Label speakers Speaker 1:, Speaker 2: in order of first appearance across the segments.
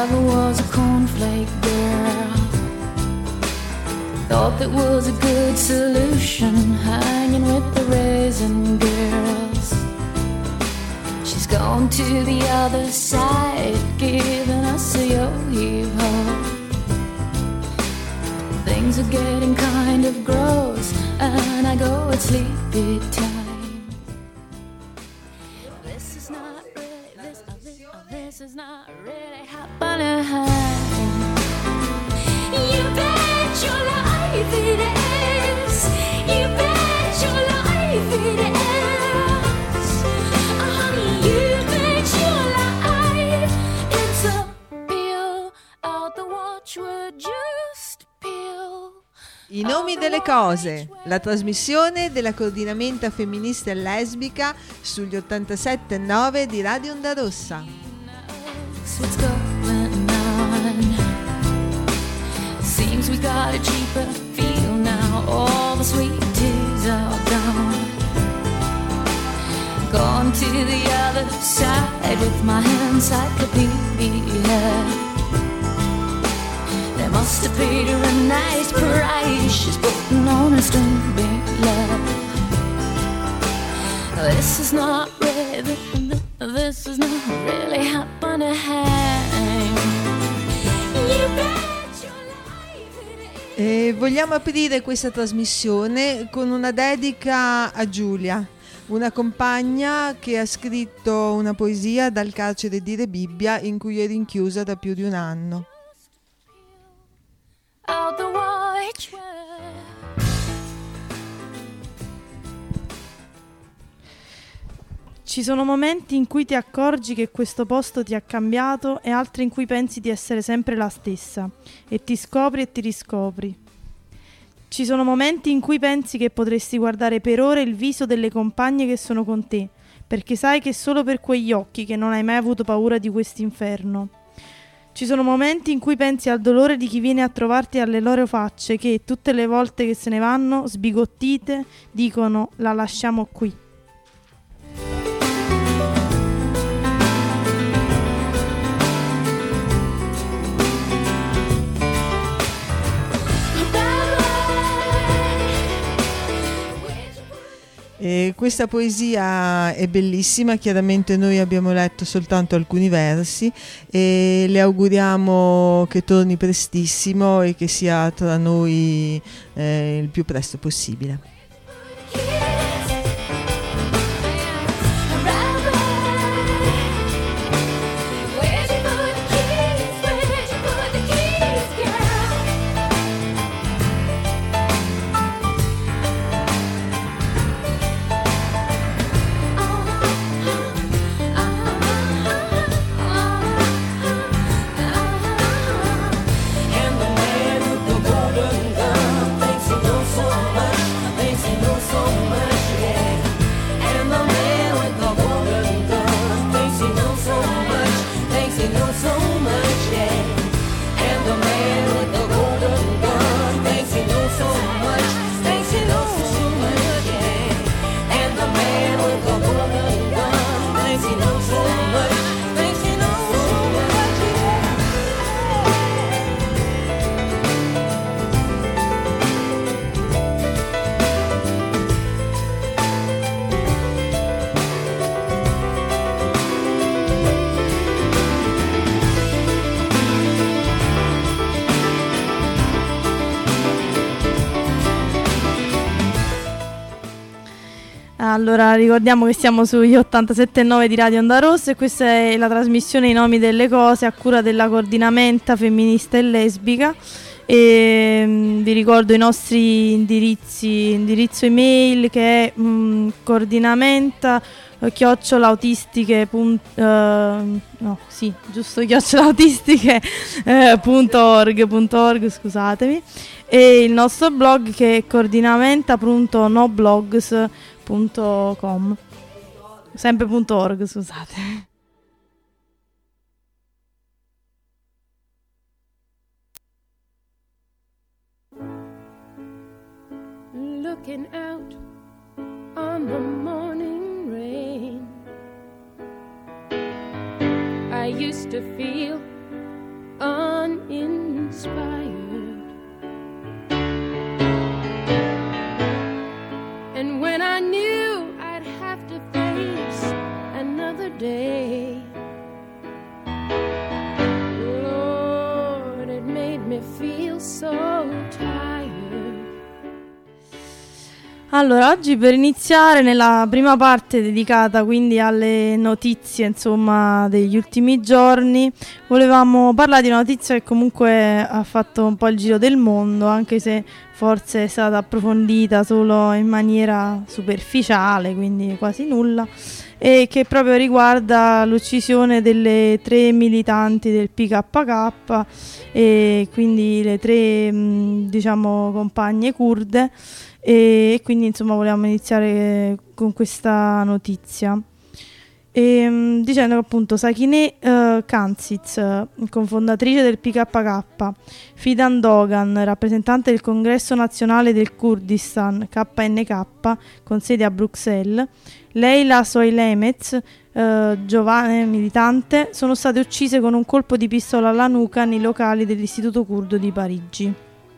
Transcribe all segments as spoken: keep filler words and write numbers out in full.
Speaker 1: ever was a cornflake girl. Thought that was a good solution, hanging with the raisin girls. She's gone to the other side, giving us a yo-heave-ho. Things are getting kind of gross, and I go at sleepy time. This is not really, this, uh, this, uh, this is not really happening. You bet your life it is. You bet your life it is. Oh, honey, you bet your life it's a peel out the watchword just peel.
Speaker 2: I nomi delle cose, la trasmissione della coordinamenta femminista e lesbica sugli ottantasette virgola nove di Radio Onda Rossa.
Speaker 1: What's going on? Seems we got a cheaper feel now. All the sweet teas are gone. Gone to the other side with my encyclopedia. They must have paid her a nice price. She's putting on a string big love. This is not really, this is not really happening. You bet your life it is.
Speaker 2: E vogliamo aprire questa trasmissione con una dedica a Giulia, una compagna che ha scritto una poesia dal carcere di Rebibbia in cui è rinchiusa da più di un anno.
Speaker 1: Out the watchword.
Speaker 3: Ci sono momenti in cui ti accorgi che questo posto ti ha cambiato e altri in cui pensi di essere sempre la stessa e ti scopri e ti riscopri. Ci sono momenti in cui pensi che potresti guardare per ore il viso delle compagne che sono con te, perché sai che è solo per quegli occhi che non hai mai avuto paura di quest'inferno. Ci sono momenti in cui pensi al dolore di chi viene a trovarti alle loro facce che, tutte le volte che se ne vanno, sbigottite, dicono «la lasciamo qui».
Speaker 2: E questa poesia è bellissima, chiaramente noi abbiamo letto soltanto alcuni versi e le auguriamo che torni prestissimo e che sia tra noi eh, il più presto possibile.
Speaker 3: Allora, ricordiamo che siamo sugli ottantasette virgola nove di Radio Onda Rossa e questa è la trasmissione I nomi delle cose a cura della coordinamenta femminista e lesbica. E mh, vi ricordo i nostri indirizzi, indirizzo email che è mh, coordinamenta chiocciolautistiche punt, uh, no sì giusto chiocciolautistiche eh, punto org punto org scusatemi, e il nostro blog che è coordinamenta punto noblogs punto com, sempre punto org, scusate.
Speaker 1: Looking out on the morning rain, I used to feel inspired. And when I knew I'd have to face another day, Lord, it made me feel so tired.
Speaker 3: Allora, oggi per iniziare nella prima parte dedicata quindi alle notizie, insomma, degli ultimi giorni, volevamo parlare di una notizia che comunque ha fatto un po' il giro del mondo, anche se forse è stata approfondita solo in maniera superficiale, quindi quasi nulla, e che proprio riguarda l'uccisione delle tre militanti del P K K, e quindi le tre, mh, diciamo, compagne kurde. E quindi insomma volevamo iniziare con questa notizia e, um, dicendo che appunto Sakineh uh, Kantziz, cofondatrice del P K K, Fidan Doğan, rappresentante del Congresso Nazionale del Kurdistan K N K con sede a Bruxelles, Leyla Söylemez, uh, giovane militante, sono state uccise con un colpo di pistola alla nuca nei locali dell'Istituto Curdo di Parigi.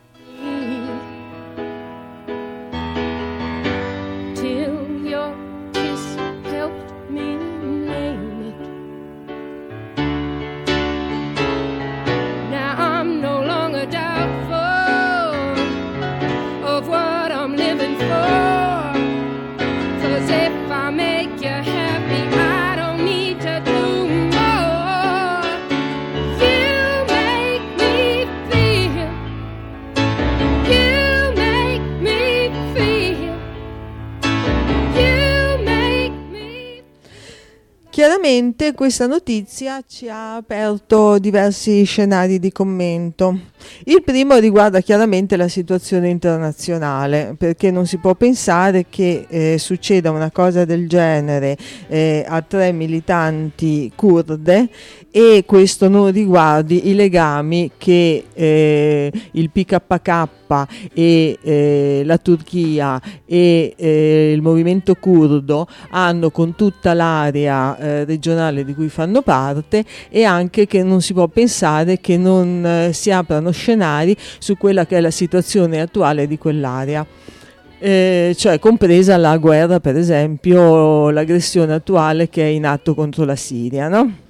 Speaker 2: Chiaramente questa notizia ci ha aperto diversi scenari di commento. Il primo riguarda chiaramente la situazione internazionale, perché non si può pensare che eh, succeda una cosa del genere eh, a tre militanti kurde e questo non riguardi i legami che eh, il P K K e eh, la Turchia e eh, il movimento curdo hanno con tutta l'area eh, regionale di cui fanno parte, e anche che non si può pensare che non eh, si aprano scenari su quella che è la situazione attuale di quell'area. Eh, cioè compresa la guerra, per esempio l'aggressione attuale che è in atto contro la Siria, no?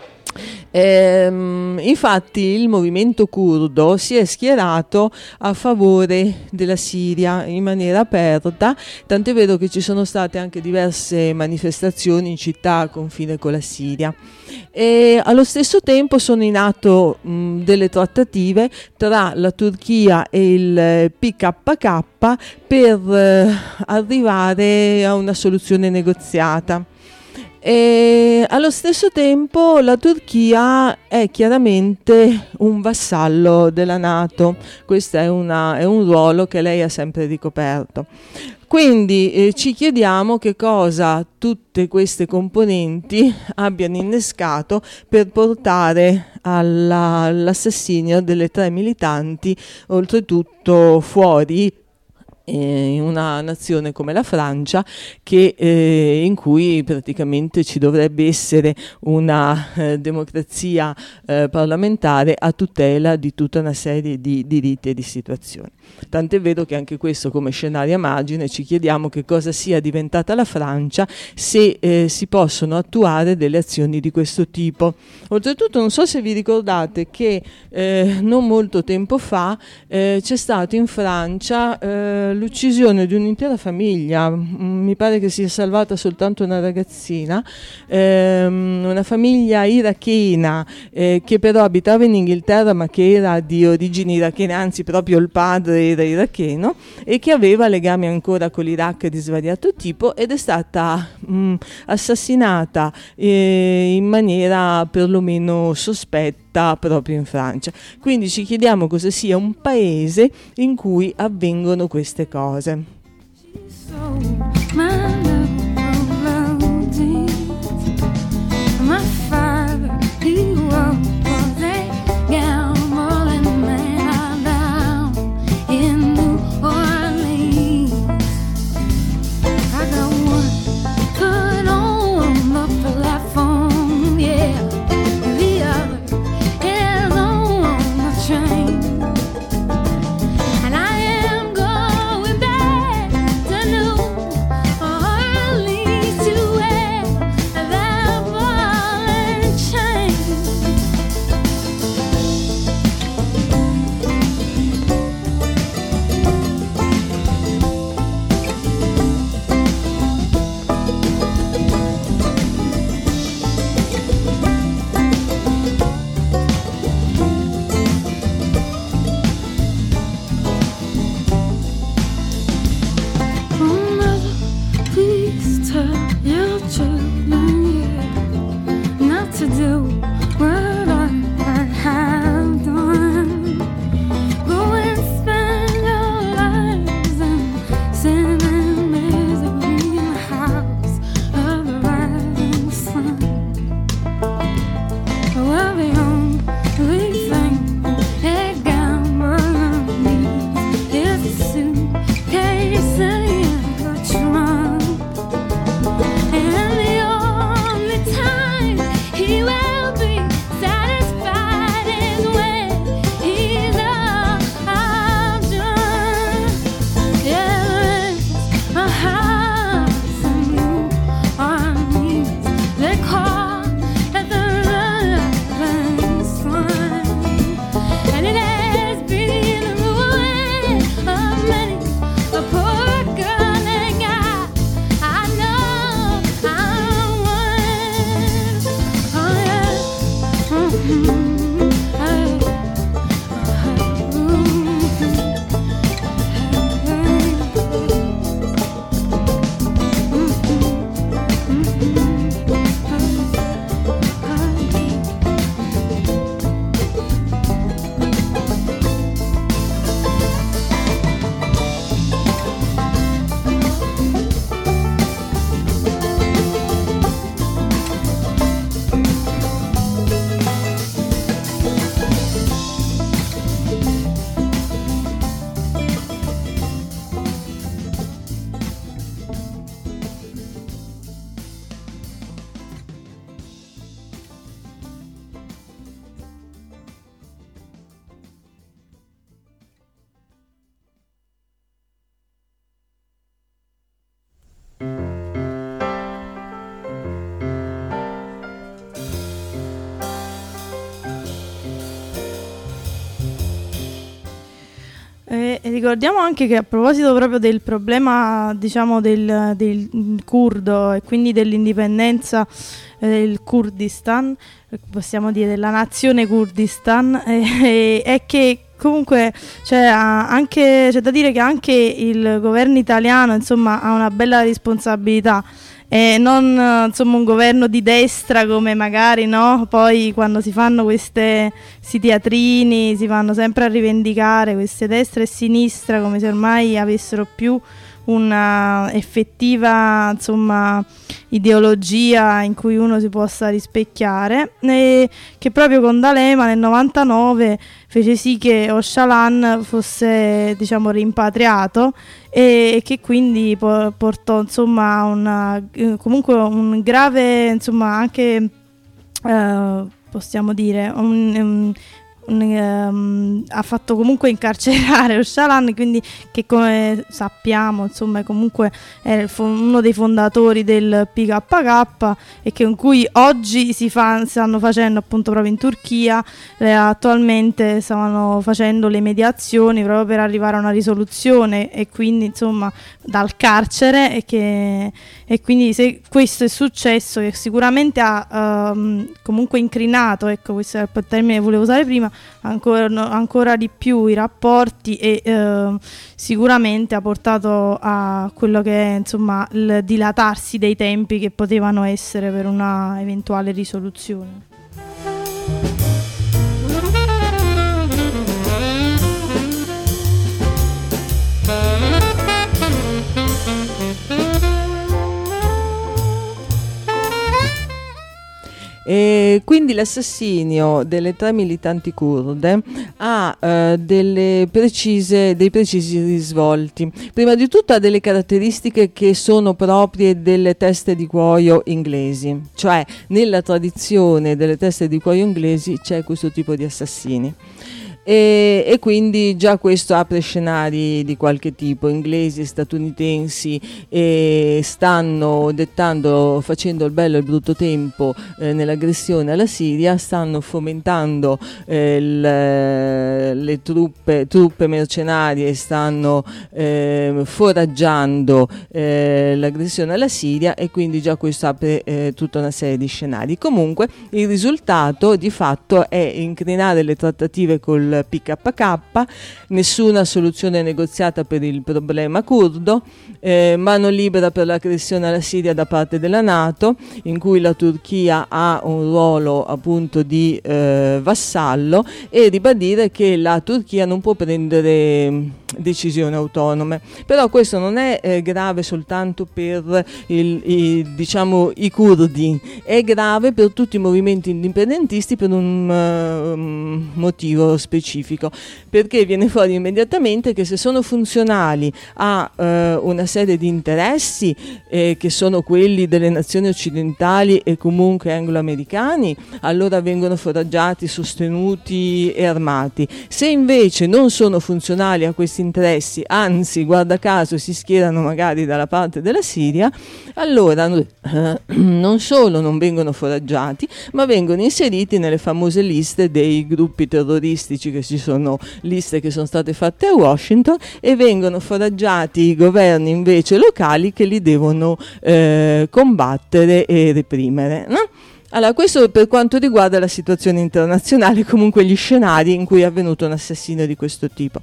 Speaker 2: Ehm, infatti il movimento curdo si è schierato a favore della Siria in maniera aperta, tant'è vero che ci sono state anche diverse manifestazioni in città a confine con la Siria. E allo stesso tempo sono in atto mh, delle trattative tra la Turchia e il P K K per eh, arrivare a una soluzione negoziata. E allo stesso tempo la Turchia è chiaramente un vassallo della NATO, questo è, una, è un ruolo che lei ha sempre ricoperto. Quindi eh, ci chiediamo che cosa tutte queste componenti abbiano innescato per portare alla, all'assassinio delle tre militanti, oltretutto fuori in una nazione come la Francia, che, eh, in cui praticamente ci dovrebbe essere una eh, democrazia eh, parlamentare a tutela di tutta una serie di diritti e di situazioni. Tant'è vero che anche questo, come scenario a margine, ci chiediamo che cosa sia diventata la Francia se eh, si possono attuare delle azioni di questo tipo. Oltretutto non so se vi ricordate che eh, non molto tempo fa eh, c'è stato in Francia eh, l'uccisione di un'intera famiglia, mi pare che sia salvata soltanto una ragazzina, ehm, una famiglia irachena eh, che però abitava in Inghilterra ma che era di origini irachene, anzi proprio il padre era iracheno e che aveva legami ancora con l'Iraq di svariato tipo, ed è stata mh, assassinata eh, in maniera perlomeno sospetta proprio in Francia. Quindi ci chiediamo cosa sia un paese in cui avvengono queste cose.
Speaker 3: ricordiamo anche che a proposito proprio del problema, diciamo, del, del curdo e quindi dell'indipendenza eh, del Kurdistan, possiamo dire della nazione Kurdistan, eh, è che comunque c'è anche c'è da dire che anche il governo italiano, insomma, ha una bella responsabilità. E non insomma un governo di destra come magari, no? Poi quando si fanno queste, questi teatrini si vanno sempre a rivendicare queste destra e sinistra come se ormai avessero più una effettiva, insomma, ideologia in cui uno si possa rispecchiare, e che proprio con D'Alema nel novantanove fece sì che Öcalan fosse, diciamo, rimpatriato e che quindi po- portò, insomma, una, comunque un grave, insomma, anche eh, possiamo dire un, un Un, um, ha fatto comunque incarcerare Öcalan, quindi che come sappiamo, insomma, comunque è fo- uno dei fondatori del P K K e che in cui oggi si fa, stanno facendo appunto proprio in Turchia, eh, attualmente stavano facendo le mediazioni proprio per arrivare a una risoluzione e quindi, insomma, dal carcere, e che e quindi se questo è successo, che sicuramente ha um, comunque incrinato, ecco, questo è il termine che volevo usare prima, ancora, no, ancora di più i rapporti e uh, sicuramente ha portato a quello che è, insomma, il dilatarsi dei tempi che potevano essere per una eventuale risoluzione.
Speaker 2: E quindi l'assassinio delle tre militanti kurde ha eh, delle precise, dei precisi risvolti. Prima di tutto ha delle caratteristiche che sono proprie delle teste di cuoio inglesi, cioè nella tradizione delle teste di cuoio inglesi c'è questo tipo di assassini. E, e quindi già questo apre scenari di qualche tipo. Inglesi e statunitensi e stanno dettando, facendo il bello e il brutto tempo eh, nell'aggressione alla Siria, stanno fomentando eh, le, le truppe, truppe mercenarie, stanno eh, foraggiando eh, l'aggressione alla Siria, e quindi già questo apre eh, tutta una serie di scenari. Comunque il risultato di fatto è incrinare le trattative col P K K, nessuna soluzione negoziata per il problema curdo, eh, mano libera per l'aggressione alla Siria da parte della NATO, in cui la Turchia ha un ruolo appunto di eh, vassallo, e ribadire che la Turchia non può prendere decisioni autonome. Però questo non è eh, grave soltanto per il, i, diciamo, i curdi, è grave per tutti i movimenti indipendentisti per un uh, motivo specifico, perché viene fuori immediatamente che se sono funzionali a uh, una serie di interessi eh, che sono quelli delle nazioni occidentali e comunque anglo-americani, allora vengono foraggiati, sostenuti e armati. Se invece non sono funzionali a questi interessi, anzi guarda caso si schierano magari dalla parte della Siria, allora eh, non solo non vengono foraggiati, ma vengono inseriti nelle famose liste dei gruppi terroristici, che ci sono liste che sono state fatte a Washington, e vengono foraggiati i governi invece locali che li devono eh, combattere e reprimere, no? Allora, questo per quanto riguarda la situazione internazionale, comunque gli scenari in cui è avvenuto un assassinio di questo tipo.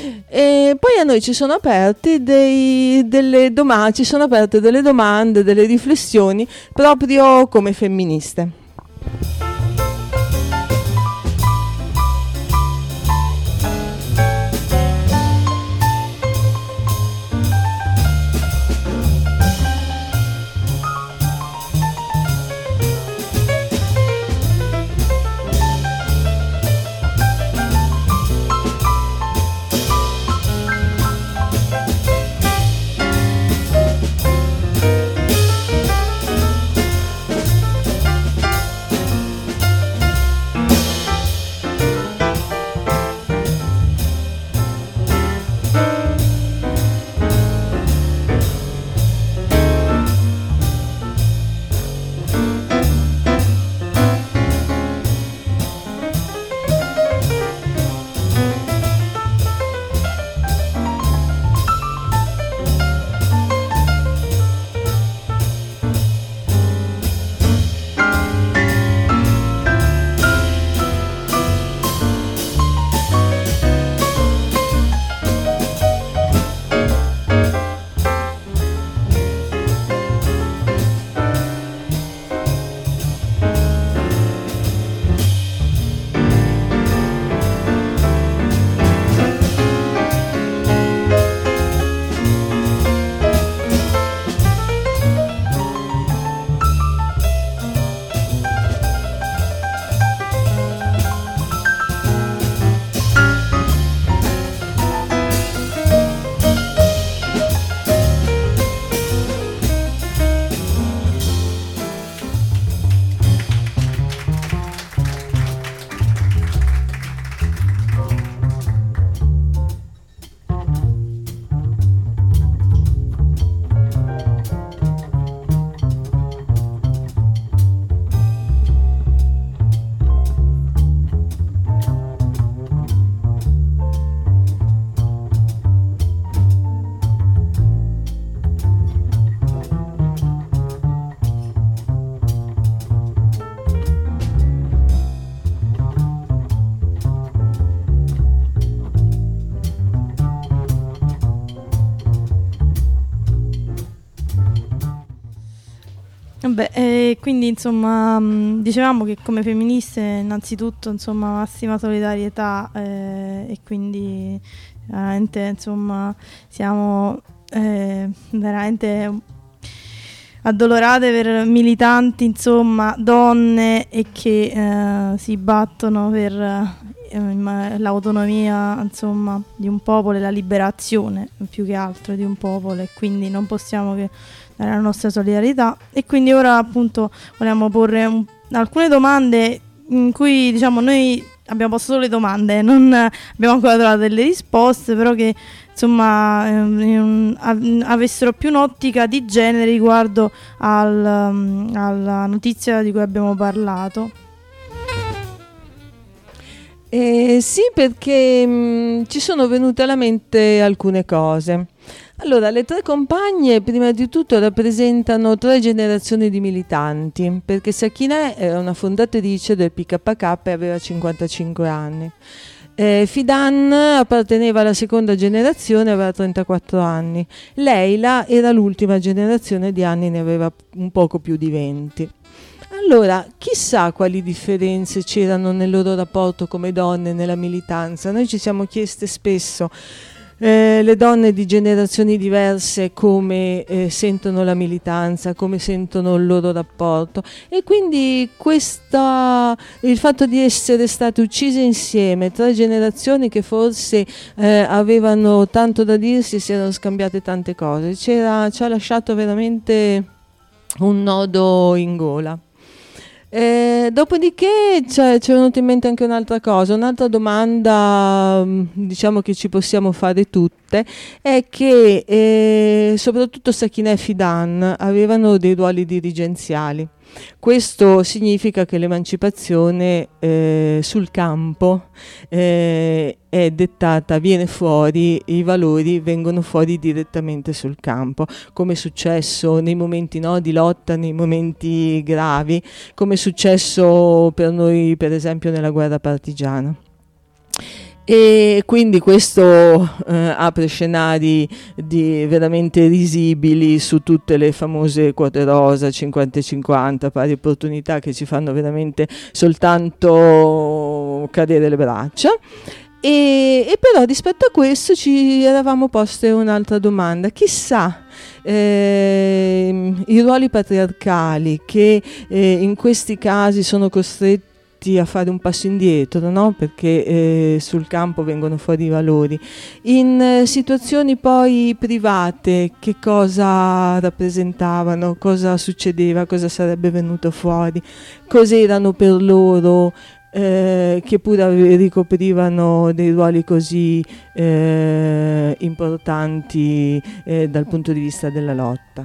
Speaker 2: E poi a noi ci sono aperti dei, delle domande, ci sono aperte delle domande, delle riflessioni proprio come femministe.
Speaker 3: Vabbè, eh, quindi insomma mh, dicevamo che come femministe innanzitutto insomma massima solidarietà eh, e quindi veramente insomma siamo eh, veramente addolorate per militanti insomma donne e che eh, si battono per eh, l'autonomia insomma di un popolo e la liberazione più che altro di un popolo, e quindi non possiamo che dare la nostra solidarietà. E quindi ora appunto vogliamo porre un, alcune domande in cui diciamo noi abbiamo posto solo le domande, non abbiamo ancora trovato delle risposte, però che insomma ehm, av- avessero più un'ottica di genere riguardo al, um, alla notizia di cui abbiamo parlato.
Speaker 2: Eh, sì, perché mh, ci sono venute alla mente alcune cose. Allora, le tre compagne prima di tutto rappresentano tre generazioni di militanti, perché Sakineh era una fondatrice del P K K e aveva cinquantacinque anni. Eh, Fidan apparteneva alla seconda generazione, aveva trentaquattro anni. Leila era l'ultima generazione di anni, ne aveva un poco più di venti. Allora, chissà quali differenze c'erano nel loro rapporto come donne nella militanza. Noi ci siamo chieste spesso eh, le donne di generazioni diverse come eh, sentono la militanza, come sentono il loro rapporto, e quindi questa, il fatto di essere state uccise insieme, tre generazioni che forse eh, avevano tanto da dirsi e si erano scambiate tante cose, c'era, ci ha lasciato veramente un nodo in gola. Eh, dopodiché ci è venuta in mente anche un'altra cosa, un'altra domanda diciamo che ci possiamo fare tutte, è che eh, soprattutto Sakineh e Fidan avevano dei ruoli dirigenziali. Questo significa che l'emancipazione eh, sul campo eh, è dettata, viene fuori, i valori vengono fuori direttamente sul campo, come è successo nei momenti no, di lotta, nei momenti gravi, come è successo per noi per esempio nella guerra partigiana. E quindi questo eh, apre scenari di veramente risibili su tutte le famose quote rosa, cinquanta e cinquanta, pari opportunità, che ci fanno veramente soltanto cadere le braccia. E, e però rispetto a questo ci eravamo poste un'altra domanda: chissà eh, i ruoli patriarcali che eh, in questi casi sono costretti a fare un passo indietro, no? Perché eh, sul campo vengono fuori i valori. In eh, situazioni poi private che cosa rappresentavano, cosa succedeva, cosa sarebbe venuto fuori, cos'erano per loro eh, che pure ricoprivano dei ruoli così eh, importanti eh, dal punto di vista della lotta.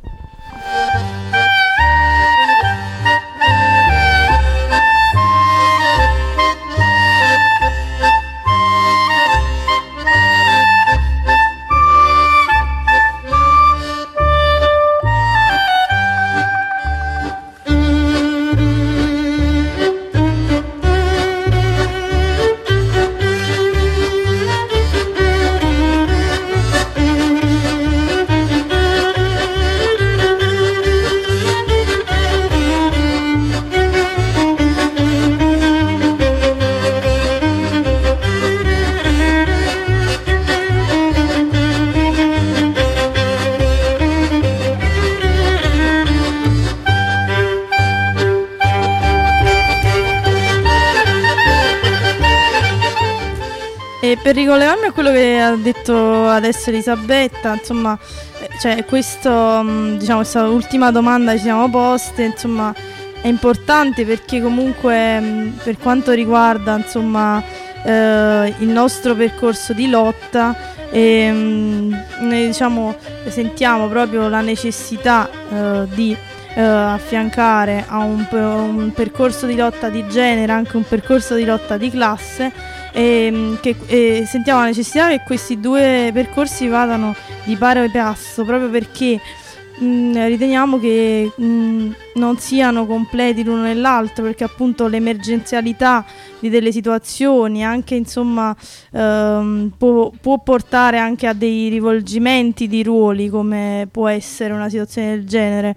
Speaker 3: E per ricollegarmi a quello che ha detto adesso Elisabetta, insomma, eh, cioè questo, mh, diciamo, questa ultima domanda ci siamo poste, insomma, è importante perché comunque mh, per quanto riguarda, insomma, eh, il nostro percorso di lotta, e, mh, noi, diciamo, sentiamo proprio la necessità eh, di eh, affiancare a un, un percorso di lotta di genere anche un percorso di lotta di classe. E, che, e sentiamo la necessità che questi due percorsi vadano di pari passo, proprio perché mh, riteniamo che mh, non siano completi l'uno nell'altro, perché appunto l'emergenzialità di delle situazioni anche insomma ehm, può, può portare anche a dei rivolgimenti di ruoli, come può essere una situazione del genere.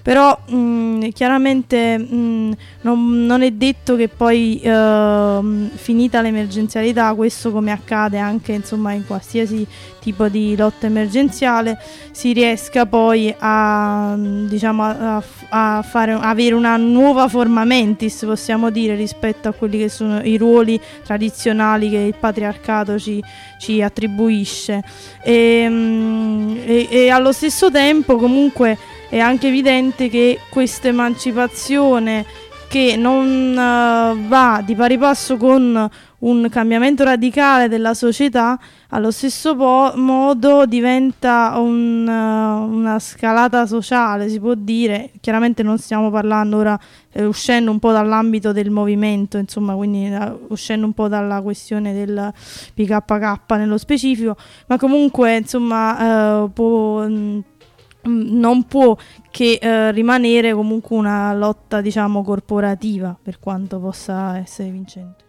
Speaker 3: però mh, chiaramente mh, non, non è detto che poi uh, finita l'emergenzialità, questo come accade anche insomma in qualsiasi tipo di lotta emergenziale, si riesca poi a diciamo a, a fare avere una nuova forma mentis, possiamo dire, rispetto a quelli che sono i ruoli tradizionali che il patriarcato ci, ci attribuisce e, e, e allo stesso tempo comunque è anche evidente che questa emancipazione, che non uh, va di pari passo con un cambiamento radicale della società, allo stesso po- modo diventa un, uh, una scalata sociale, si può dire. Chiaramente non stiamo parlando ora, eh, uscendo un po' dall'ambito del movimento, insomma, quindi uh, uscendo un po' dalla questione del P K K nello specifico, ma comunque insomma uh, può... Mh, non può che eh, rimanere comunque una lotta, diciamo, corporativa, per quanto possa essere vincente.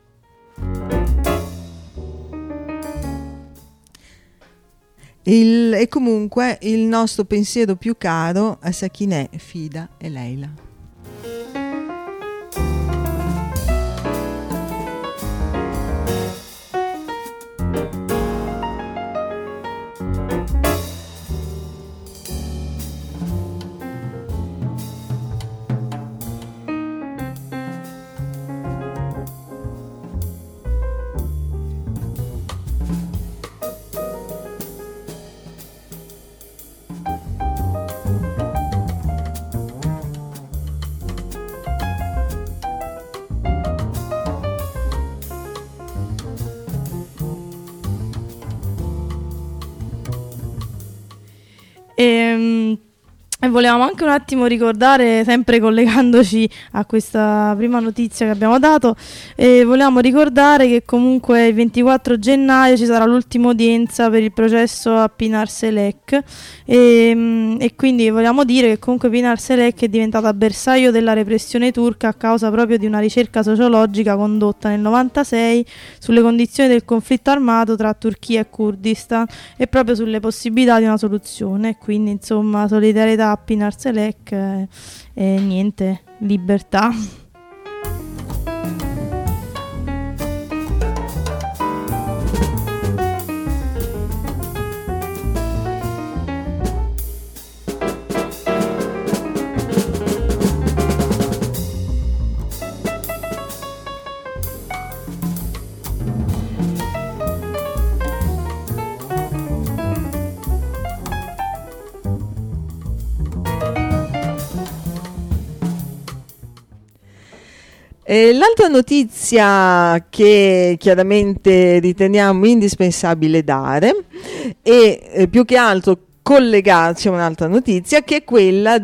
Speaker 2: Il, e comunque il nostro pensiero più caro a Sakineh, Fida e Leila.
Speaker 3: E, e volevamo anche un attimo ricordare, sempre collegandoci a questa prima notizia che abbiamo dato, eh, volevamo ricordare che comunque il ventiquattro gennaio ci sarà l'ultima udienza per il processo a Pinar Selek e, e quindi vogliamo dire che comunque Pinar Selek è diventata bersaglio della repressione turca a causa proprio di una ricerca sociologica condotta nel novantasei sulle condizioni del conflitto armato tra Turchia e Kurdistan e proprio sulle possibilità di una soluzione. Quindi insomma solidarietà a Pinar Selek e, e niente, libertà.
Speaker 2: E l'altra notizia che chiaramente riteniamo indispensabile dare e eh, più che altro collegarci a un'altra notizia, che è quella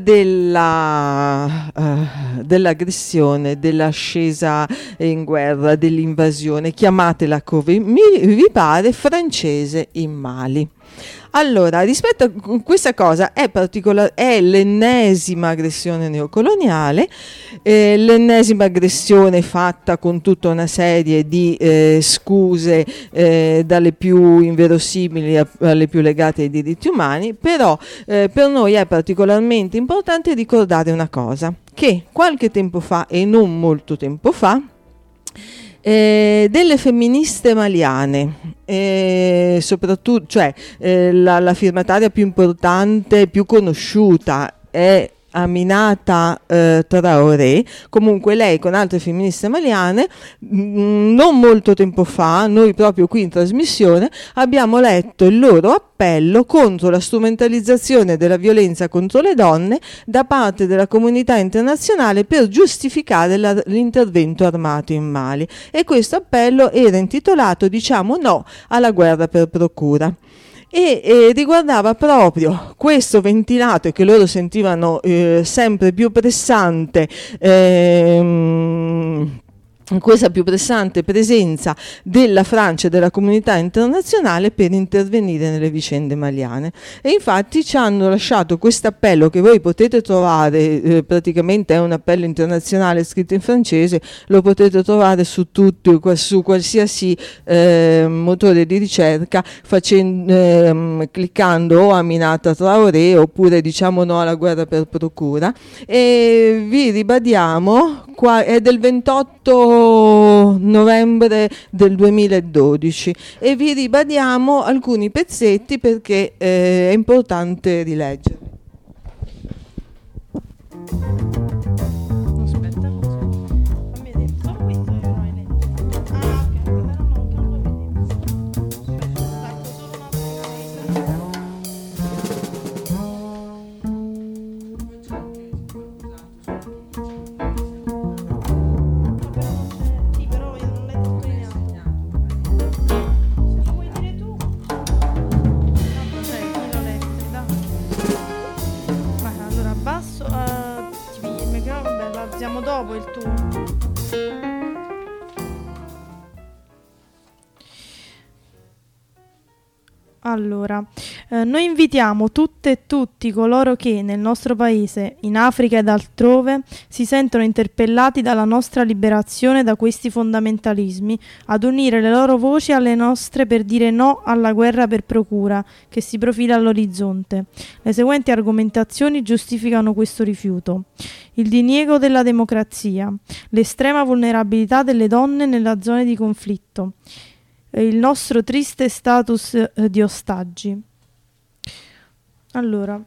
Speaker 2: della, uh, dell'aggressione, dell'ascesa in guerra, dell'invasione, chiamatela come vi pare, francese in Mali. Allora, rispetto a questa cosa è, particolar- è l'ennesima aggressione neocoloniale, eh, l'ennesima aggressione fatta con tutta una serie di eh, scuse, eh, dalle più inverosimili a- alle più legate ai diritti umani, però eh, per noi è particolarmente importante ricordare una cosa, che qualche tempo fa e non molto tempo fa, Eh, delle femministe maliane, eh, soprattutto, cioè eh, la, la firmataria più importante, più conosciuta è Aminata eh, Traoré. Comunque lei con altre femministe maliane, mh, non molto tempo fa, noi proprio qui in trasmissione abbiamo letto il loro appello contro la strumentalizzazione della violenza contro le donne da parte della comunità internazionale per giustificare la, l'intervento armato in Mali, e questo appello era intitolato "Diciamo no alla guerra per procura". E, e riguardava proprio questo ventilato che loro sentivano eh, sempre più pressante, ehm, questa più pressante presenza della Francia e della comunità internazionale per intervenire nelle vicende maliane. E infatti ci hanno lasciato questo appello che voi potete trovare, eh, praticamente è un appello internazionale scritto in francese, lo potete trovare su tutto, su qualsiasi eh, motore di ricerca, facendo, eh, cliccando o Aminata Traoré oppure diciamo no alla guerra per procura. E vi ribadiamo, qua è del ventotto novembre del duemiladodici, e vi ribadiamo alcuni pezzetti perché eh, è importante rileggerli.
Speaker 3: Dopo il tuo. Allora, eh, noi invitiamo tutte e tutti coloro che nel nostro paese, in Africa ed altrove, si sentono interpellati dalla nostra liberazione da questi fondamentalismi ad unire le loro voci alle nostre per dire no alla guerra per procura che si profila all'orizzonte. Le seguenti argomentazioni giustificano questo rifiuto: il diniego della democrazia, l'estrema vulnerabilità delle donne nella zona di conflitto, il nostro triste status eh, di ostaggi. Allora,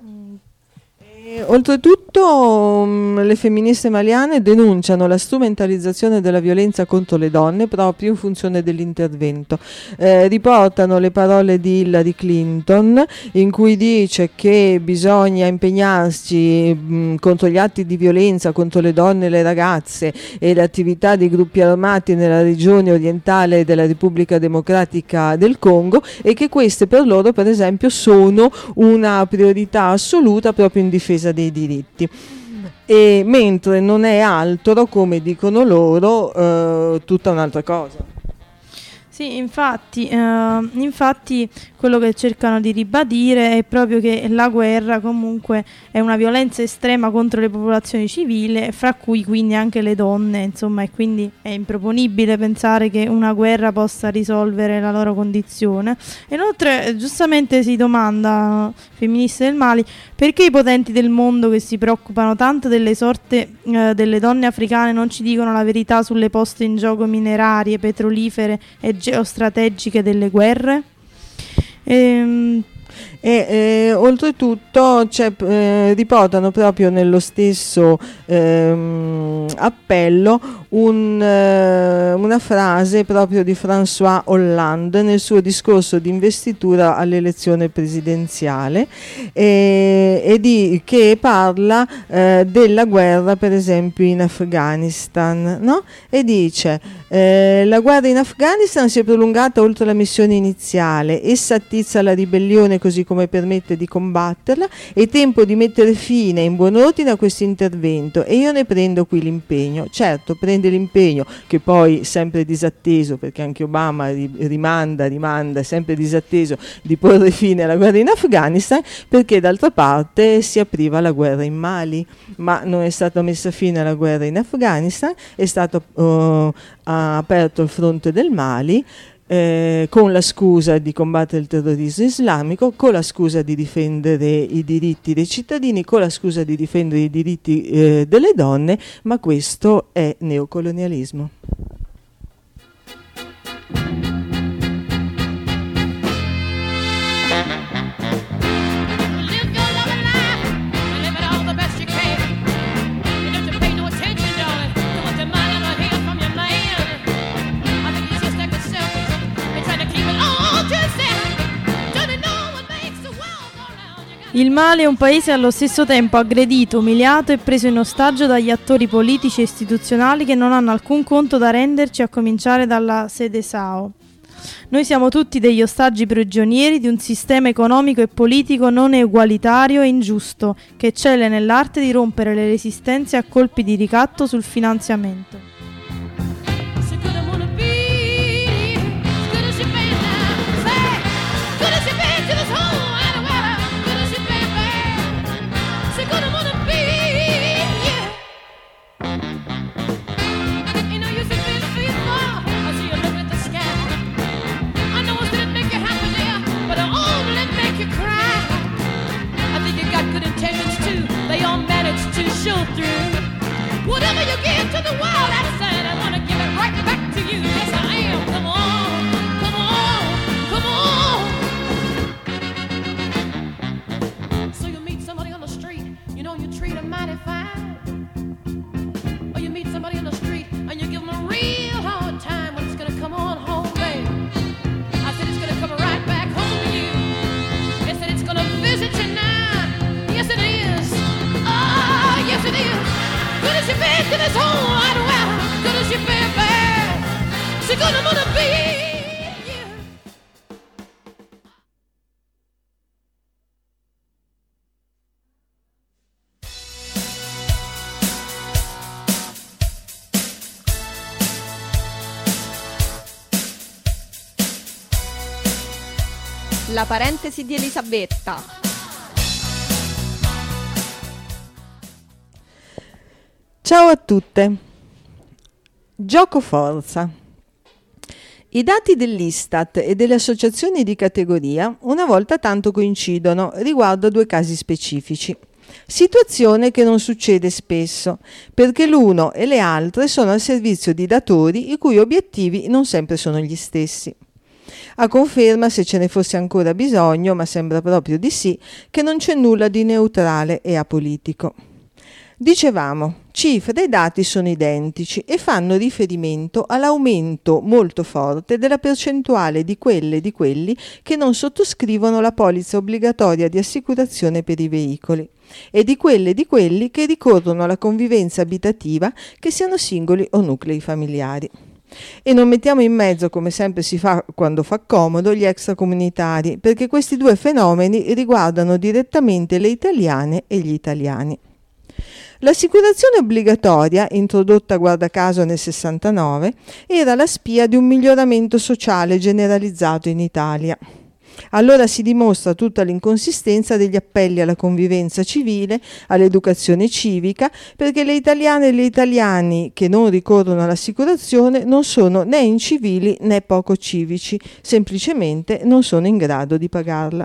Speaker 2: E, oltretutto mh, le femministe maliane denunciano la strumentalizzazione della violenza contro le donne proprio in funzione dell'intervento. Eh, riportano le parole di Hillary Clinton in cui dice che bisogna impegnarsi mh, contro gli atti di violenza contro le donne e le ragazze e le attività di gruppi armati nella regione orientale della Repubblica Democratica del Congo, e che queste per loro per esempio sono una priorità assoluta proprio in difesa dei diritti. E mentre non è altro, come dicono loro, eh, tutta un'altra cosa.
Speaker 3: sì, infatti, eh, infatti quello che cercano di ribadire è proprio che la guerra comunque è una violenza estrema contro le popolazioni civili, fra cui quindi anche le donne, insomma, e quindi è improponibile pensare che una guerra possa risolvere la loro condizione. E inoltre giustamente si domanda, femministe del Mali, perché i potenti del mondo che si preoccupano tanto delle sorte eh, delle donne africane non ci dicono la verità sulle poste in gioco minerarie, petrolifere e geostrategiche delle guerre? Ehm,
Speaker 2: E eh, oltretutto c'è, eh, riportano proprio nello stesso ehm, appello un, eh, una frase proprio di François Hollande nel suo discorso di investitura all'elezione presidenziale, e, e di, che parla eh, della guerra per esempio in Afghanistan, no? E dice eh, la guerra in Afghanistan si è prolungata oltre la missione iniziale, essa attizza la ribellione così come permette di combatterla, è tempo di mettere fine in buon ordine a questo intervento e io ne prendo qui l'impegno. Certo, prende l'impegno che poi sempre disatteso, perché anche Obama ri- rimanda, rimanda, sempre disatteso di porre fine alla guerra in Afghanistan, perché d'altra parte si apriva la guerra in Mali, ma non è stata messa fine alla guerra in Afghanistan, è stato uh, aperto il fronte del Mali, Eh, con la scusa di combattere il terrorismo islamico, con la scusa di difendere i diritti dei cittadini, con la scusa di difendere i diritti eh, delle donne, ma questo è neocolonialismo.
Speaker 3: Il Mali è un paese allo stesso tempo aggredito, umiliato e preso in ostaggio dagli attori politici e istituzionali che non hanno alcun conto da renderci, a cominciare dalla sede S A O. Noi siamo tutti degli ostaggi prigionieri di un sistema economico e politico non egualitario e ingiusto, che eccelle nell'arte di rompere le resistenze a colpi di ricatto sul finanziamento.
Speaker 1: gonna, gonna be you.
Speaker 4: La parentesi di Elisabetta.
Speaker 2: Ciao a tutte. Gioco forza. I dati dell'Istat e delle associazioni di categoria una volta tanto coincidono riguardo a due casi specifici. Situazione che non succede spesso, perché l'uno e le altre sono al servizio di datori i cui obiettivi non sempre sono gli stessi. A conferma, se ce ne fosse ancora bisogno, ma sembra proprio di sì, che non c'è nulla di neutrale e apolitico. Dicevamo, cifre e dati sono identici e fanno riferimento all'aumento molto forte della percentuale di quelle e di quelli che non sottoscrivono la polizza obbligatoria di assicurazione per i veicoli e di quelle e di quelli che ricorrono alla convivenza abitativa, che siano singoli o nuclei familiari. E non mettiamo in mezzo, come sempre si fa quando fa comodo, gli extracomunitari, perché questi due fenomeni riguardano direttamente le italiane e gli italiani. L'assicurazione obbligatoria, introdotta guarda caso nel sessantanove, era la spia di un miglioramento sociale generalizzato in Italia. Allora si dimostra tutta l'inconsistenza degli appelli alla convivenza civile, all'educazione civica, perché le italiane e gli italiani che non ricorrono all'assicurazione non sono né incivili né poco civici, semplicemente non sono in grado di pagarla.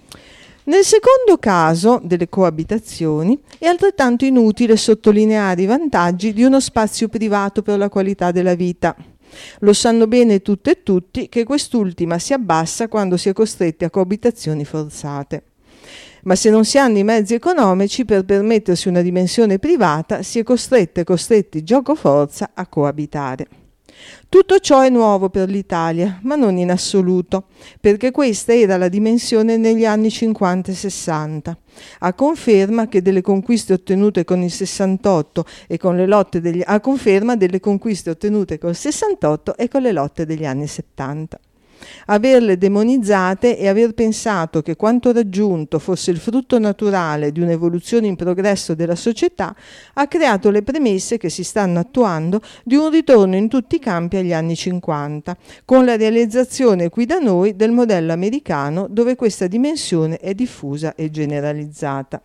Speaker 2: Nel secondo caso, delle coabitazioni, è altrettanto inutile sottolineare i vantaggi di uno spazio privato per la qualità della vita. Lo sanno bene tutte e tutti che quest'ultima si abbassa quando si è costretti a coabitazioni forzate. Ma se non si hanno i mezzi economici per permettersi una dimensione privata, si è costretti e costretti gioco forza a coabitare. Tutto ciò è nuovo per l'Italia, ma non in assoluto, perché questa era la dimensione negli anni cinquanta e sessanta, a conferma che delle conquiste ottenute con il sessantotto e con le lotte degli a conferma delle conquiste ottenute col sessantotto e con le lotte degli anni settanta. Averle demonizzate e aver pensato che quanto raggiunto fosse il frutto naturale di un'evoluzione in progresso della società ha creato le premesse che si stanno attuando di un ritorno in tutti i campi agli anni cinquanta, con la realizzazione qui da noi del modello americano, dove questa dimensione è diffusa e generalizzata.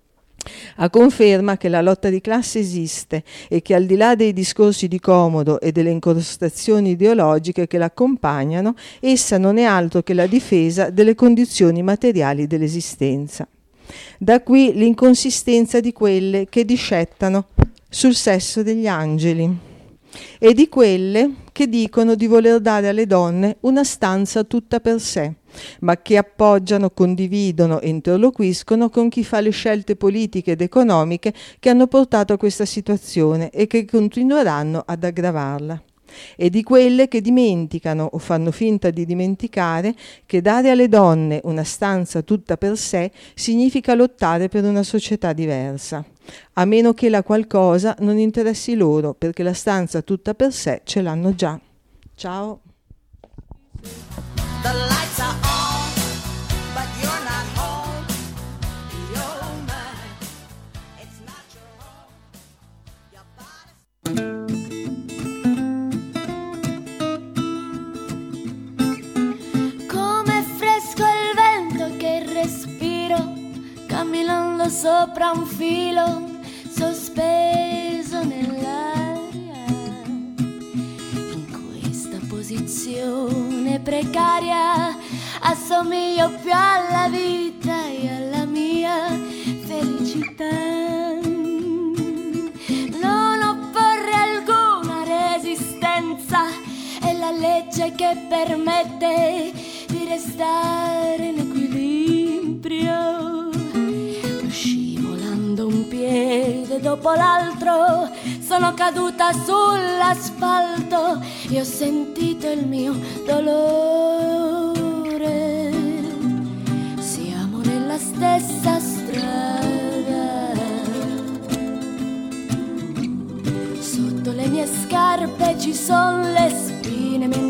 Speaker 2: A conferma che la lotta di classe esiste e che al di là dei discorsi di comodo e delle incrostazioni ideologiche che l'accompagnano, essa non è altro che la difesa delle condizioni materiali dell'esistenza. Da qui l'inconsistenza di quelle che discettano sul sesso degli angeli e di quelle che dicono di voler dare alle donne una stanza tutta per sé, ma che appoggiano, condividono e interloquiscono con chi fa le scelte politiche ed economiche che hanno portato a questa situazione e che continueranno ad aggravarla. E di quelle che dimenticano o fanno finta di dimenticare che dare alle donne una stanza tutta per sé significa lottare per una società diversa, a meno che la qualcosa non interessi loro, perché la stanza tutta per sé ce l'hanno già. Ciao.
Speaker 5: The lights are on, but you're not home. You're mine. It's not your home. Your body.
Speaker 1: Come fresco il vento che respiro, camminando sopra un filo sospeso nell'aria. In questa posizione precaria assomiglio più alla vita e alla mia felicità. Non opporre alcuna resistenza, è la legge che permette di restare in equilibrio. Scivolando un piede dopo l'altro sono caduta sull'asfalto e ho sentito il mio dolore. Siamo nella stessa strada. Sotto le mie scarpe ci sono le spine mentre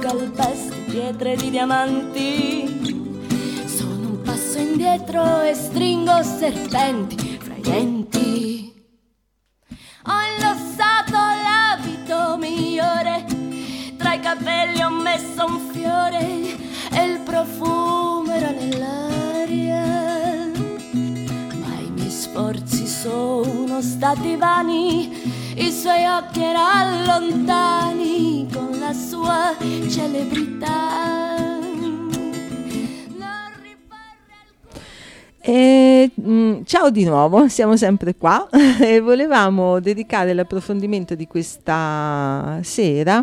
Speaker 6: calpesti, pietre di diamanti. Sono un passo indietro e stringo serpenti fra i denti. Ho indossato l'abito migliore, tra i capelli ho messo un fiore e il profumo era nell'aria. Ma i miei sforzi sono stati vani, i suoi occhi erano lontani con la sua celebrità.
Speaker 2: E, mh, ciao di nuovo, siamo sempre qua e volevamo dedicare l'approfondimento di questa sera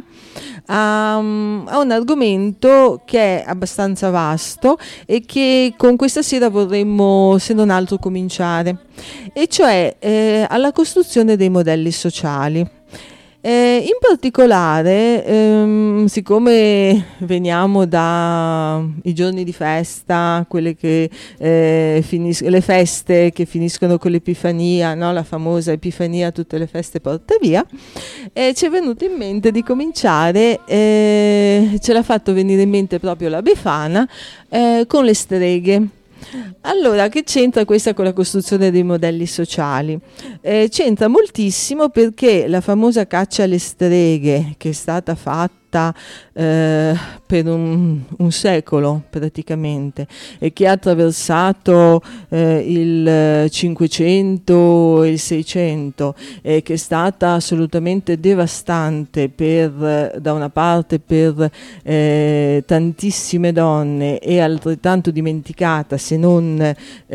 Speaker 2: a, um, a un argomento che è abbastanza vasto e che con questa sera vorremmo, se non altro, cominciare, e cioè eh, alla costruzione dei modelli sociali. Eh, in particolare, ehm, siccome veniamo dai giorni di festa, quelle che eh, finis- le feste che finiscono con l'Epifania, no? La famosa Epifania, tutte le feste porta via, eh, ci è venuto in mente di cominciare, eh, ce l'ha fatto venire in mente proprio la Befana, eh, con le streghe. Allora, che c'entra questa con la costruzione dei modelli sociali? Eh, c'entra moltissimo, perché la famosa caccia alle streghe, che è stata fatta eh, per un, un secolo praticamente, e che ha attraversato eh, il Cinquecento e il Seicento, e che è stata assolutamente devastante per, da una parte per eh, tantissime donne, e altrettanto dimenticata, se non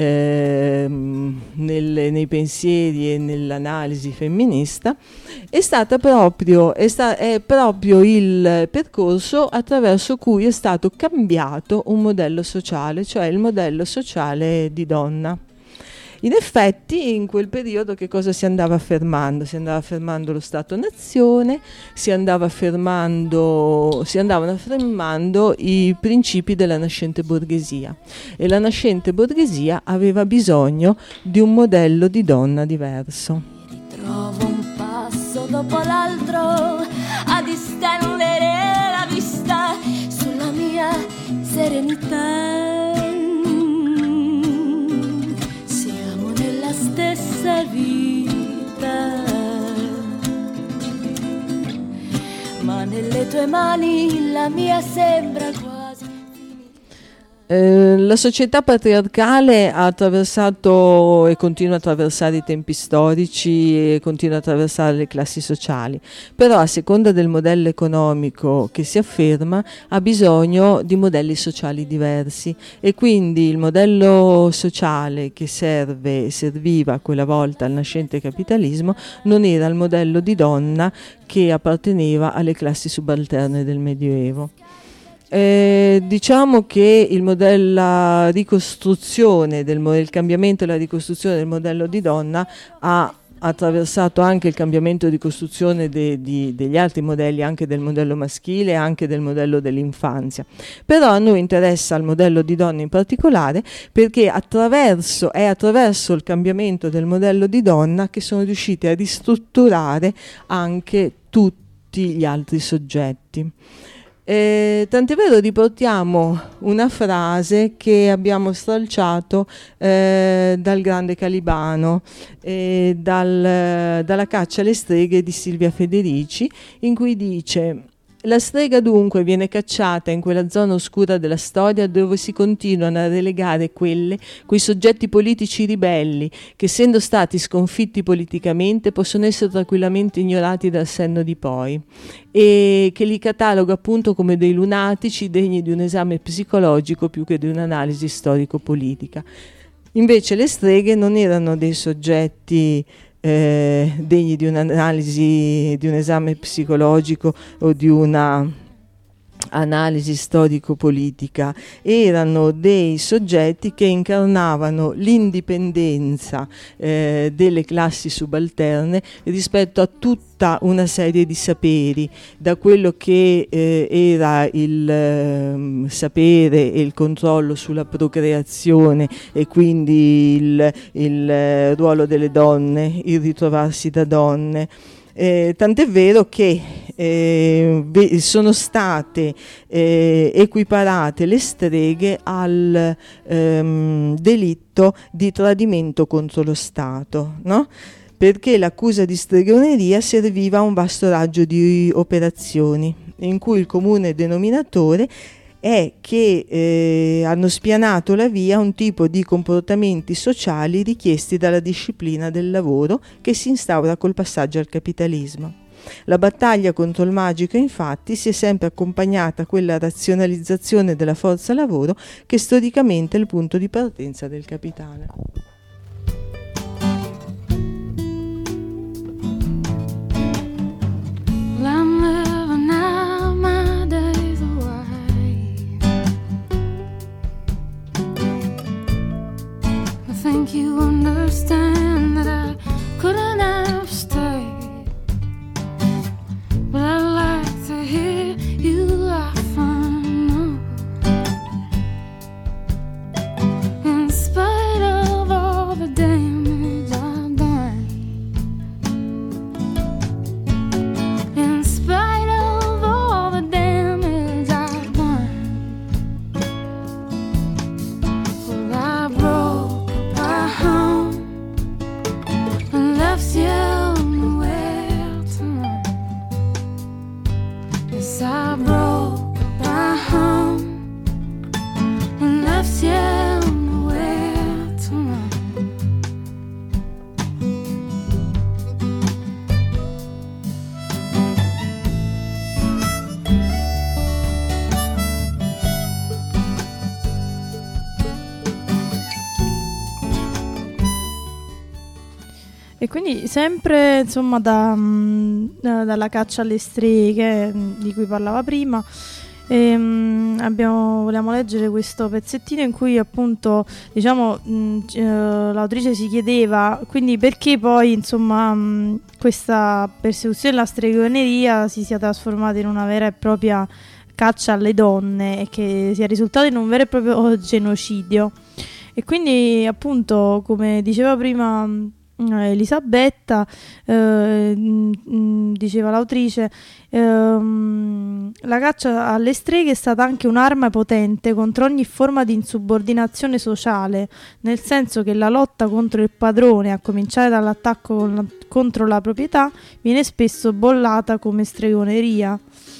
Speaker 2: eh, nel, nei pensieri e nell'analisi femminista, è stata proprio, è, sta, è proprio il percorso attraverso cui è stato cambiato un modello sociale, cioè il modello sociale di donna. In effetti, in quel periodo che cosa si andava affermando? Si andava affermando lo Stato-nazione, si andava affermando, si andavano affermando i principi della nascente borghesia, e la nascente borghesia aveva bisogno di un modello di donna diverso.
Speaker 6: Ritrovo un passo dopo l'altro a distendere la vista sulla mia serenità. Siamo nella stessa vita, ma nelle tue mani la mia sembra quasi.
Speaker 2: Eh, la società patriarcale ha attraversato e continua a attraversare i tempi storici, e continua a attraversare le classi sociali, però a seconda del modello economico che si afferma ha bisogno di modelli sociali diversi, e quindi il modello sociale che serve, serviva quella volta al nascente capitalismo non era il modello di donna che apparteneva alle classi subalterne del Medioevo. Eh, diciamo che il modello, la ricostruzione del il cambiamento e la ricostruzione del modello di donna ha attraversato anche il cambiamento di costruzione de, di, degli altri modelli, anche del modello maschile, anche del modello dell'infanzia. Però a noi interessa il modello di donna in particolare, perché attraverso, è attraverso il cambiamento del modello di donna che sono riusciti a ristrutturare anche tutti gli altri soggetti. Eh, tant'è vero, riportiamo una frase che abbiamo stralciato eh, dal grande Calibano, eh, dal, dalla caccia alle streghe di Silvia Federici, in cui dice: la strega dunque viene cacciata in quella zona oscura della storia dove si continuano a relegare quelle, quei soggetti politici ribelli che, essendo stati sconfitti politicamente, possono essere tranquillamente ignorati dal senno di poi, e che li cataloga appunto come dei lunatici degni di un esame psicologico più che di un'analisi storico-politica. Invece le streghe non erano dei soggetti Eh, degni di un'analisi, di un esame psicologico o di una analisi storico-politica, erano dei soggetti che incarnavano l'indipendenza eh, delle classi subalterne rispetto a tutta una serie di saperi, da quello che eh, era il eh, sapere e il controllo sulla procreazione, e quindi il, il eh, ruolo delle donne, il ritrovarsi da donne. Eh, tant'è vero che eh, ve- sono state eh, equiparate le streghe al ehm, delitto di tradimento contro lo Stato, no? Perché l'accusa di stregoneria serviva a un vasto raggio di operazioni, in cui il comune denominatore è che eh, hanno spianato la via a un tipo di comportamenti sociali richiesti dalla disciplina del lavoro che si instaura col passaggio al capitalismo. La battaglia contro il magico, infatti, si è sempre accompagnata a quella razionalizzazione della forza lavoro che storicamente è il punto di partenza del capitale.
Speaker 1: Well, I'm living out my days away. I think you understand that I couldn't have stayed, but I'd like to hear you laugh and know. In spite of all the damage I've done, in spite of all the damage I've done, well, I broke up our home and left you nowhere to run. Yes, I broke up our home and left you nowhere to run.
Speaker 3: E quindi sempre insomma da, mh, da- dalla caccia alle streghe mh, di cui parlava prima, ehm, abbiamo, vogliamo leggere questo pezzettino in cui appunto diciamo mh, c- eh, l'autrice si chiedeva quindi perché poi insomma mh, questa persecuzione della stregoneria si sia trasformata in una vera e propria caccia alle donne e che sia risultata in un vero e proprio genocidio. E quindi appunto come diceva prima mh, Elisabetta, eh, mh, mh, diceva l'autrice, ehm, la caccia alle streghe è stata anche un'arma potente contro ogni forma di insubordinazione sociale, nel senso che la lotta contro il padrone, a cominciare dall'attacco con la- contro la proprietà, viene spesso bollata come stregoneria.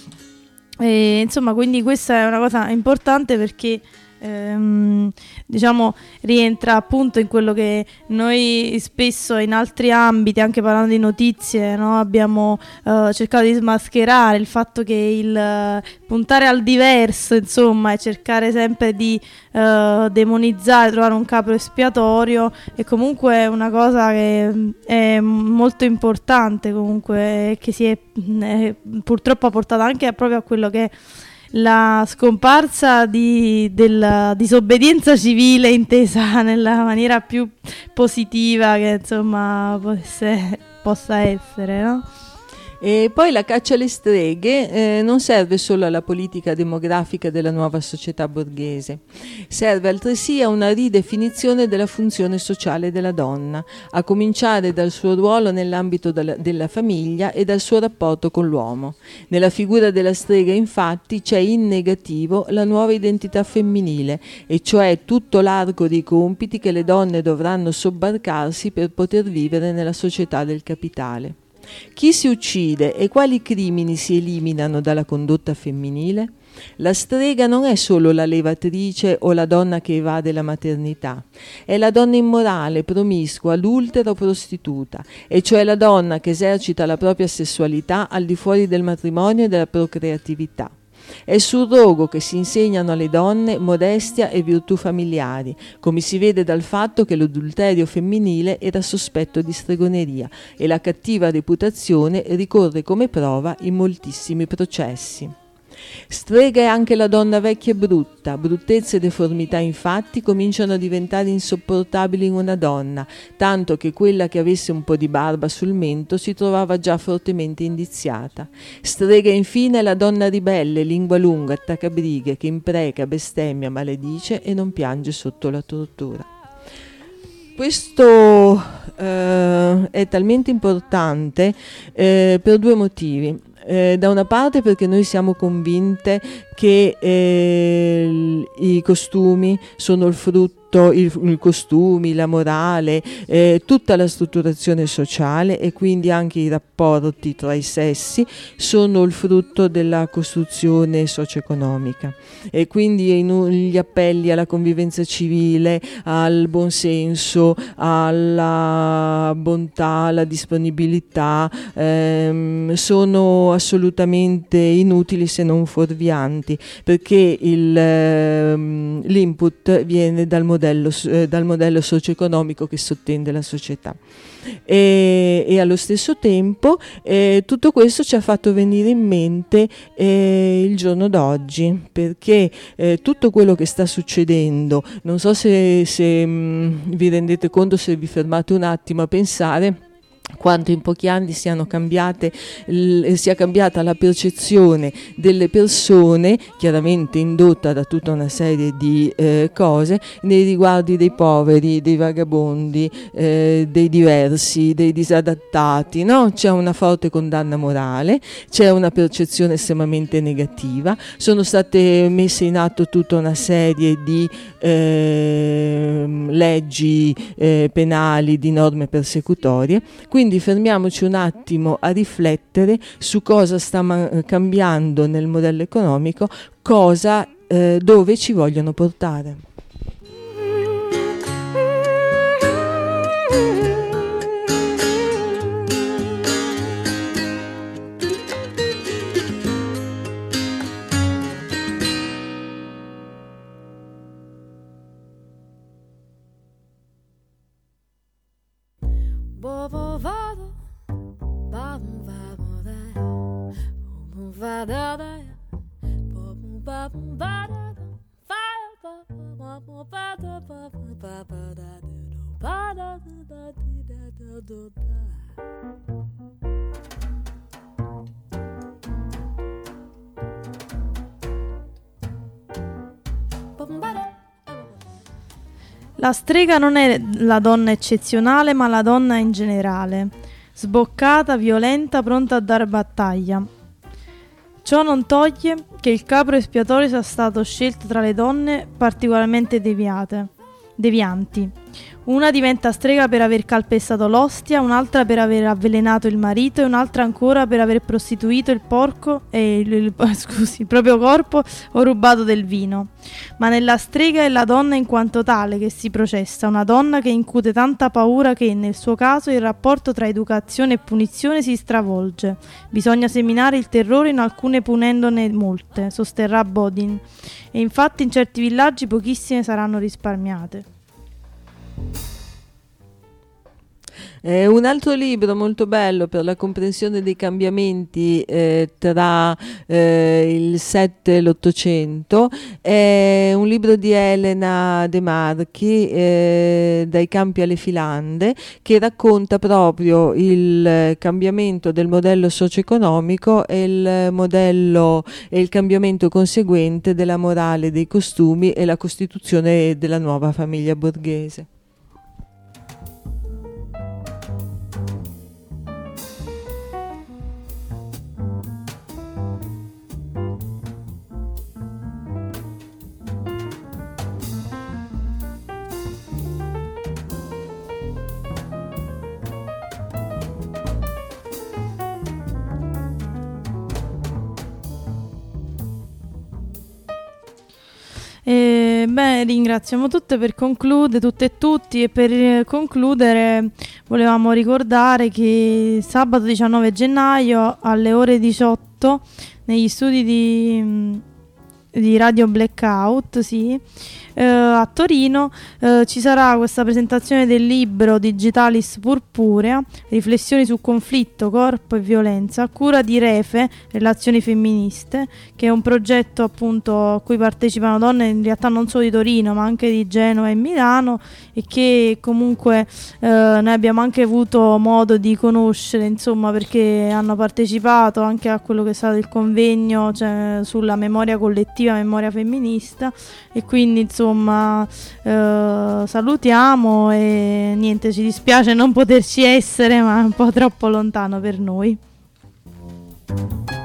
Speaker 3: E, insomma, quindi questa è una cosa importante perché ehm, diciamo rientra appunto in quello che noi spesso in altri ambiti, anche parlando di notizie, no, abbiamo eh, cercato di smascherare il fatto che il eh, puntare al diverso, insomma, e cercare sempre di eh, demonizzare, trovare un capro espiatorio è comunque una cosa che mm, è molto importante, comunque che si è eh, purtroppo ha portato anche a- proprio a quello che è la scomparsa di, della disobbedienza civile intesa nella maniera più positiva che insomma possa, possa essere, no?
Speaker 2: E poi la caccia alle streghe eh, non serve solo alla politica demografica della nuova società borghese, serve altresì a una ridefinizione della funzione sociale della donna, a cominciare dal suo ruolo nell'ambito della, della famiglia e dal suo rapporto con l'uomo. Nella figura della strega, infatti, c'è in negativo la nuova identità femminile, e cioè tutto l'arco dei compiti che le donne dovranno sobbarcarsi per poter vivere nella società del capitale. Chi si uccide e quali crimini si eliminano dalla condotta femminile? La strega non è solo la levatrice o la donna che evade la maternità, è la donna immorale, promiscua, adultera o prostituta, e cioè la donna che esercita la propria sessualità al di fuori del matrimonio e della procreatività. È sul rogo che si insegnano alle donne modestia e virtù familiari, come si vede dal fatto che l'adulterio femminile era sospetto di stregoneria e la cattiva reputazione ricorre come prova in moltissimi processi. Strega è anche la donna vecchia e brutta. Bruttezze e deformità infatti cominciano a diventare insopportabili in una donna, tanto che quella che avesse un po' di barba sul mento si trovava già fortemente indiziata. Strega infine è la donna ribelle, lingua lunga, attaccabrighe, che impreca, bestemmia, maledice e non piange sotto la tortura. Questo eh, è talmente importante eh, per due motivi. Eh, da una parte perché noi siamo convinte che eh, i costumi sono il frutto I, i costumi, la morale, eh, tutta la strutturazione sociale e quindi anche i rapporti tra i sessi sono il frutto della costruzione socio-economica, e quindi in, gli appelli alla convivenza civile, al buonsenso, alla bontà, alla disponibilità ehm, sono assolutamente inutili se non fuorvianti, perché il, ehm, l'input viene dal modello Modello, eh, dal modello socio-economico che sottende la società, e, e allo stesso tempo eh, tutto questo ci ha fatto venire in mente eh, il giorno d'oggi, perché eh, tutto quello che sta succedendo, non so se, se mh, vi rendete conto, se vi fermate un attimo a pensare quanto in pochi anni siano cambiate, l- sia cambiata la percezione delle persone, chiaramente indotta da tutta una serie di eh, cose, nei riguardi dei poveri, dei vagabondi, eh, dei diversi, dei disadattati, no? C'è una forte condanna morale, c'è una percezione estremamente negativa, sono state messe in atto tutta una serie di eh, leggi eh, penali, di norme persecutorie. Quindi fermiamoci un attimo a riflettere su cosa sta ma- cambiando nel modello economico, cosa, eh, dove ci vogliono portare.
Speaker 3: La strega non è la donna eccezionale, ma la donna in generale, sboccata, violenta, pronta a dar battaglia. Ciò non toglie che il capro espiatorio sia stato scelto tra le donne particolarmente deviate, devianti. Una diventa strega per aver calpestato l'ostia, un'altra per aver avvelenato il marito e un'altra ancora per aver prostituito il porco e il, il, scusi, il proprio corpo o rubato del vino. Ma nella strega è la donna in quanto tale che si processa, una donna che incute tanta paura che nel suo caso il rapporto tra educazione e punizione si stravolge. Bisogna seminare il terrore in alcune punendone molte, sosterrà Bodin, e infatti in certi villaggi pochissime saranno risparmiate.
Speaker 2: Eh, un altro libro molto bello per la comprensione dei cambiamenti eh, tra eh, il sette e l'Ottocento è un libro di Elena De Marchi, eh, Dai campi alle filande, che racconta proprio il cambiamento del modello socio-economico e il modello e il cambiamento conseguente della morale, dei costumi e la costituzione della nuova famiglia borghese.
Speaker 3: E, beh, ringraziamo tutte per concludere, tutte e tutti, e per eh, concludere volevamo ricordare che sabato diciannove gennaio alle ore diciotto negli studi di, di Radio Blackout, sì, eh, a Torino eh, ci sarà questa presentazione del libro Digitalis Purpurea, riflessioni su conflitto, corpo e violenza, a cura di Refe, Relazioni Femministe, che è un progetto appunto a cui partecipano donne in realtà non solo di Torino ma anche di Genova e Milano, e che comunque eh, noi abbiamo anche avuto modo di conoscere, insomma, perché hanno partecipato anche a quello che è stato il convegno, cioè, sulla memoria collettiva, memoria femminista, e quindi insomma eh, salutiamo e niente, ci dispiace non poterci essere, ma è un po' troppo lontano per noi.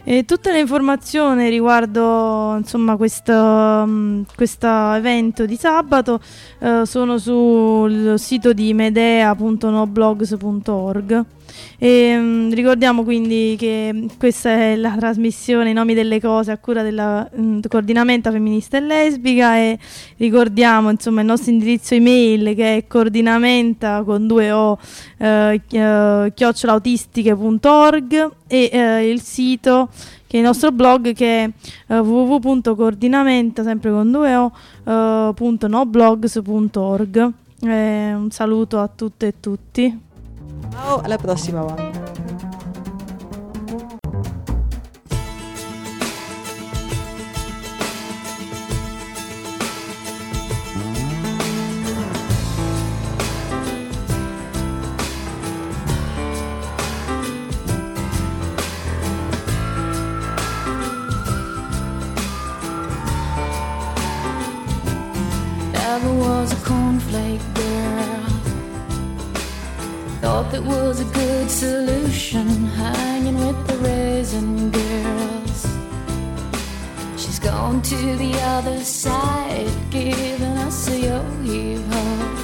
Speaker 3: E tutte le informazioni riguardo insomma questo questo evento di sabato eh, sono sul sito di medea punto noblogs punto org. E, mh, ricordiamo quindi che questa è la trasmissione I nomi delle cose a cura della mh, coordinamenta femminista e lesbica, e ricordiamo insomma il nostro indirizzo email che è coordinamenta con due o eh, eh, chiocciolautistiche punto org, e eh, il sito che è il nostro blog che è uh, w w w punto coordinamenta sempre con due o uh, punto noblogs punto org. Eh, un saluto a tutte e tutti.
Speaker 2: Ciao, alla prossima volta.
Speaker 6: Never was a cornflake girl. Thought that was a good solution, hanging with the raisin girls. She's gone to the other side, giving us a yo-yo.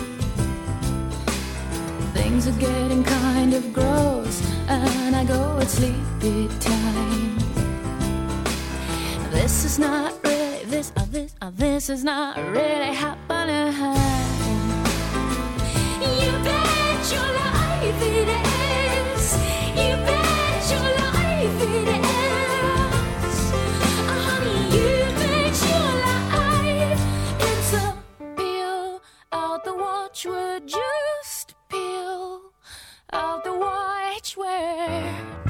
Speaker 6: Things are getting kind of gross, and I go at sleepy time. This is not really, this, uh, this, uh, this is not really happening.
Speaker 1: You bet your life it is. You bet your life it is. Oh, honey, you bet your life
Speaker 6: It's a peel out the watchword, just peel out the watchword.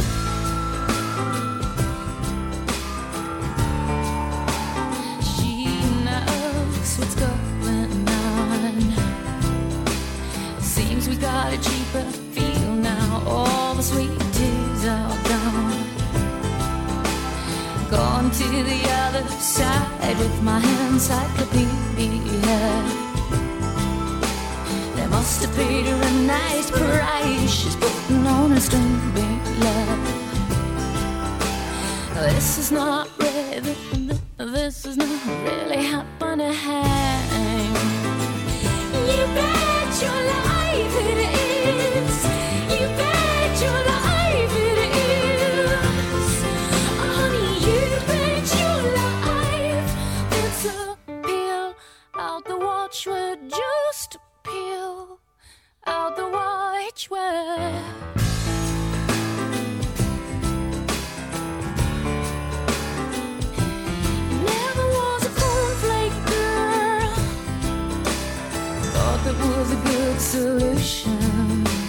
Speaker 6: She knows what's going on. Seems we got a cheaper feel now. All the sweet teas are gone. Gone to the other side with my encyclopedia. They must have paid her a nice price. She's putting on a string big love. This is not really, this is not really happening.
Speaker 1: You bet your life it is. You bet your life it is. Oh, honey, you bet your life.
Speaker 6: It's a peel out the watchword, just peel out the watchword. Never was a cornflake girl. Thought that was a good solution.